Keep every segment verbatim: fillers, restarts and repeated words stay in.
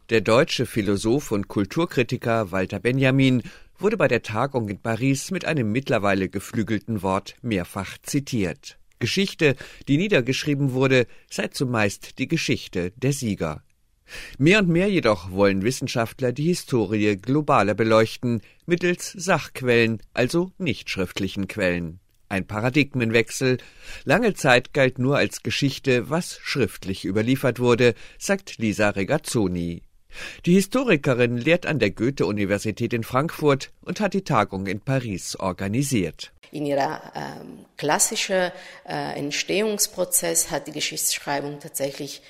Der deutsche Philosoph und Kulturkritiker Walter Benjamin wurde bei der Tagung in Paris mit einem mittlerweile geflügelten Wort mehrfach zitiert. Geschichte, die niedergeschrieben wurde, sei zumeist die Geschichte der Sieger. Mehr und mehr jedoch wollen Wissenschaftler die Historie globaler beleuchten, mittels Sachquellen, also nicht schriftlichen Quellen. Ein Paradigmenwechsel. Lange Zeit galt nur als Geschichte, was schriftlich überliefert wurde, sagt Lisa Regazzoni. Die Historikerin lehrt an der Goethe-Universität in Frankfurt und hat die Tagung in Paris organisiert. In ihrer ähm, klassischen äh, Entstehungsprozess hat die Geschichtsschreibung tatsächlich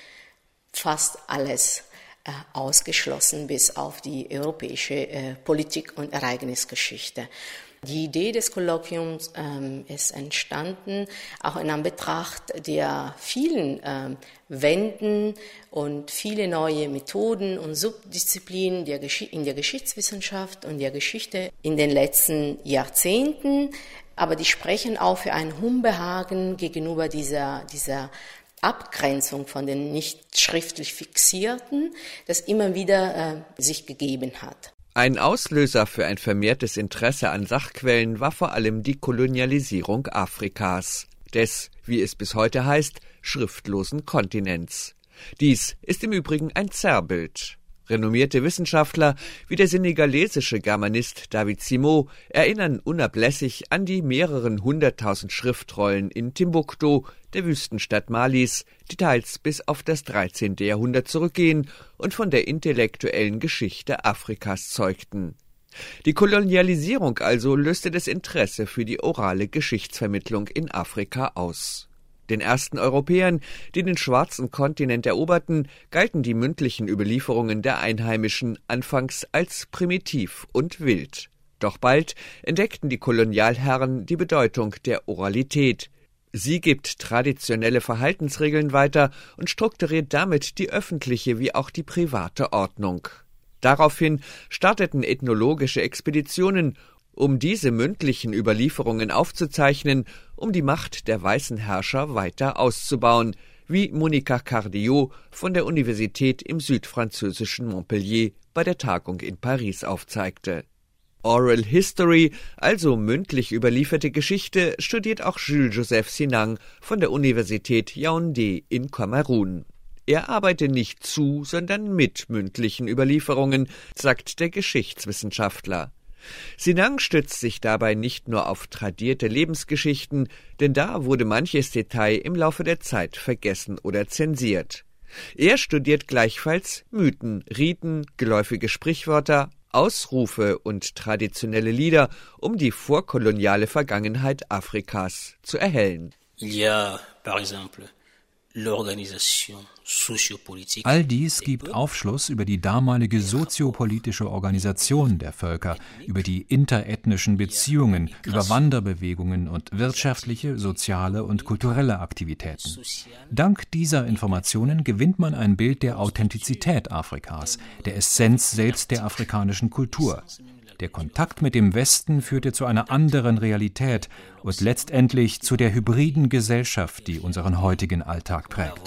fast alles äh, ausgeschlossen, bis auf die europäische äh, Politik- und Ereignisgeschichte. Die Idee des Kolloquiums ähm, ist entstanden, auch in Anbetracht der vielen ähm, Wenden und viele neue Methoden und Subdisziplinen der Gesch- in der Geschichtswissenschaft und der Geschichte in den letzten Jahrzehnten. Aber die sprechen auch für ein Unbehagen gegenüber dieser, dieser Abgrenzung von den nicht schriftlich Fixierten, das immer wieder äh, sich gegeben hat. Ein Auslöser für ein vermehrtes Interesse an Sachquellen war vor allem die Kolonialisierung Afrikas, des, wie es bis heute heißt, schriftlosen Kontinents. Dies ist im Übrigen ein Zerrbild. Renommierte Wissenschaftler wie der senegalesische Germanist David Simo erinnern unablässig an die mehreren hunderttausend Schriftrollen in Timbuktu, der Wüstenstadt Malis, die teils bis auf das dreizehnte Jahrhundert zurückgehen und von der intellektuellen Geschichte Afrikas zeugten. Die Kolonialisierung also löste das Interesse für die orale Geschichtsvermittlung in Afrika aus. Den ersten Europäern, die den schwarzen Kontinent eroberten, galten die mündlichen Überlieferungen der Einheimischen anfangs als primitiv und wild. Doch bald entdeckten die Kolonialherren die Bedeutung der Oralität. Sie gibt traditionelle Verhaltensregeln weiter und strukturiert damit die öffentliche wie auch die private Ordnung. Daraufhin starteten ethnologische Expeditionen, um diese mündlichen Überlieferungen aufzuzeichnen, um die Macht der weißen Herrscher weiter auszubauen, wie Monica Cardiot von der Universität im südfranzösischen Montpellier bei der Tagung in Paris aufzeigte. Oral History, also mündlich überlieferte Geschichte, studiert auch Jules-Joseph Sinang von der Universität Yaoundé in Kamerun. Er arbeite nicht zu, sondern mit mündlichen Überlieferungen, sagt der Geschichtswissenschaftler. Sinang stützt sich dabei nicht nur auf tradierte Lebensgeschichten, denn da wurde manches Detail im Laufe der Zeit vergessen oder zensiert. Er studiert gleichfalls Mythen, Riten, geläufige Sprichwörter, Ausrufe und traditionelle Lieder, um die vorkoloniale Vergangenheit Afrikas zu erhellen. Il y a, par exemple, l'organisation sociopolitique. All dies gibt Aufschluss über die damalige soziopolitische Organisation der Völker, über die interethnischen Beziehungen, über Wanderbewegungen und wirtschaftliche, soziale und kulturelle Aktivitäten. Dank dieser Informationen gewinnt man ein Bild der Authentizität Afrikas, der Essenz selbst der afrikanischen Kultur. Der Kontakt mit dem Westen führte zu einer anderen Realität und letztendlich zu der hybriden Gesellschaft, die unseren heutigen Alltag prägt.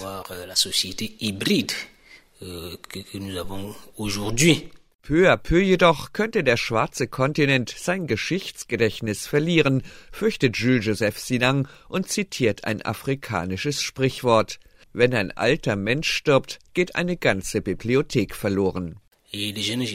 Peu à peu jedoch könnte der schwarze Kontinent sein Geschichtsgedächtnis verlieren, fürchtet Jules-Joseph Sinang und zitiert ein afrikanisches Sprichwort: Wenn ein alter Mensch stirbt, geht eine ganze Bibliothek verloren. Die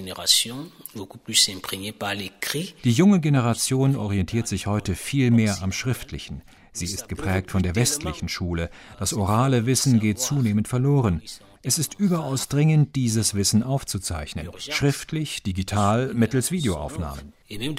junge Generation orientiert sich heute viel mehr am Schriftlichen. Sie ist geprägt von der westlichen Schule. Das orale Wissen geht zunehmend verloren. Es ist überaus dringend, dieses Wissen aufzuzeichnen. Schriftlich, digital, mittels Videoaufnahmen.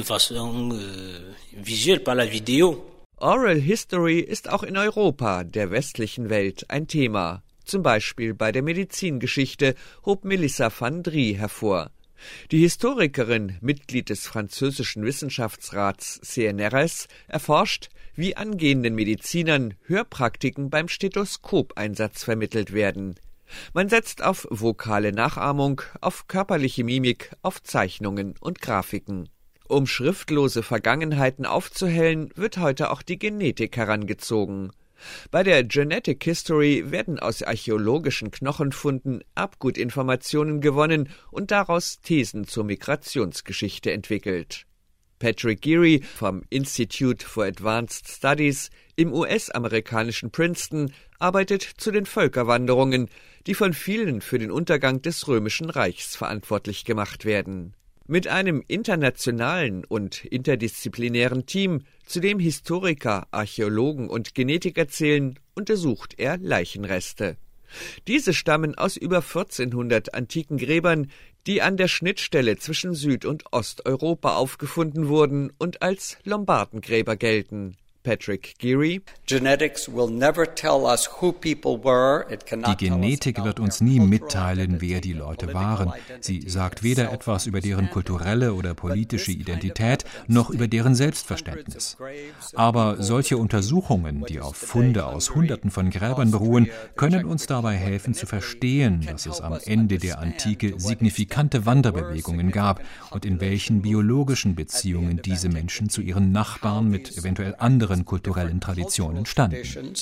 Oral History ist auch in Europa, der westlichen Welt, ein Thema. Zum Beispiel bei der Medizingeschichte hob Melissa van Drie hervor. Die Historikerin, Mitglied des französischen Wissenschaftsrats C N R S, erforscht, wie angehenden Medizinern Hörpraktiken beim Stethoskopeinsatz vermittelt werden. Man setzt auf vokale Nachahmung, auf körperliche Mimik, auf Zeichnungen und Grafiken. Um schriftlose Vergangenheiten aufzuhellen, wird heute auch die Genetik herangezogen. Bei der Genetic History werden aus archäologischen Knochenfunden Erbgutinformationen gewonnen und daraus Thesen zur Migrationsgeschichte entwickelt. Patrick Geary vom Institute for Advanced Studies im U S-amerikanischen Princeton arbeitet zu den Völkerwanderungen, die von vielen für den Untergang des Römischen Reichs verantwortlich gemacht werden. Mit einem internationalen und interdisziplinären Team, zu dem Historiker, Archäologen und Genetiker zählen, untersucht er Leichenreste. Diese stammen aus über vierzehnhundert antiken Gräbern, die an der Schnittstelle zwischen Süd- und Osteuropa aufgefunden wurden und als Lombardengräber gelten. Patrick Geary: Die Genetik wird uns nie mitteilen, wer die Leute waren. Sie sagt weder etwas über deren kulturelle oder politische Identität, noch über deren Selbstverständnis. Aber solche Untersuchungen, die auf Funde aus Hunderten von Gräbern beruhen, können uns dabei helfen zu verstehen, dass es am Ende der Antike signifikante Wanderbewegungen gab und in welchen biologischen Beziehungen diese Menschen zu ihren Nachbarn mit eventuell anderen kulturellen Traditionen standen.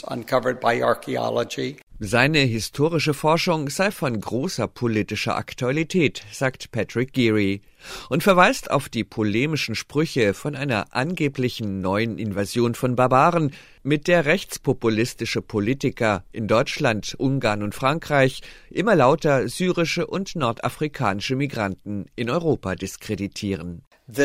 Seine historische Forschung sei von großer politischer Aktualität, sagt Patrick Geary, und verweist auf die polemischen Sprüche von einer angeblichen neuen Invasion von Barbaren, mit der rechtspopulistische Politiker in Deutschland, Ungarn und Frankreich immer lauter syrische und nordafrikanische Migranten in Europa diskreditieren. Da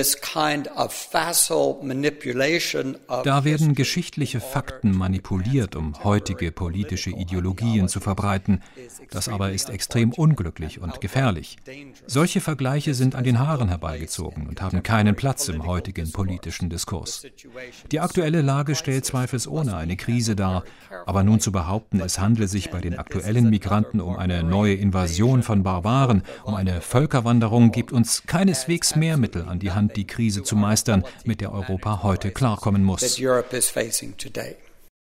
werden geschichtliche Fakten manipuliert, um heutige politische Ideologien zu verbreiten. Das aber ist extrem unglücklich und gefährlich. Solche Vergleiche sind an den Haaren herbeigezogen und haben keinen Platz im heutigen politischen Diskurs. Die aktuelle Lage stellt zweifelsohne eine Krise dar, aber nun zu behaupten, es handle sich bei den aktuellen Migranten um eine neue Invasion von Barbaren, um eine Völkerwanderung, gibt uns keineswegs mehr Mittel an die Hand, die Krise zu meistern, mit der Europa heute klarkommen muss.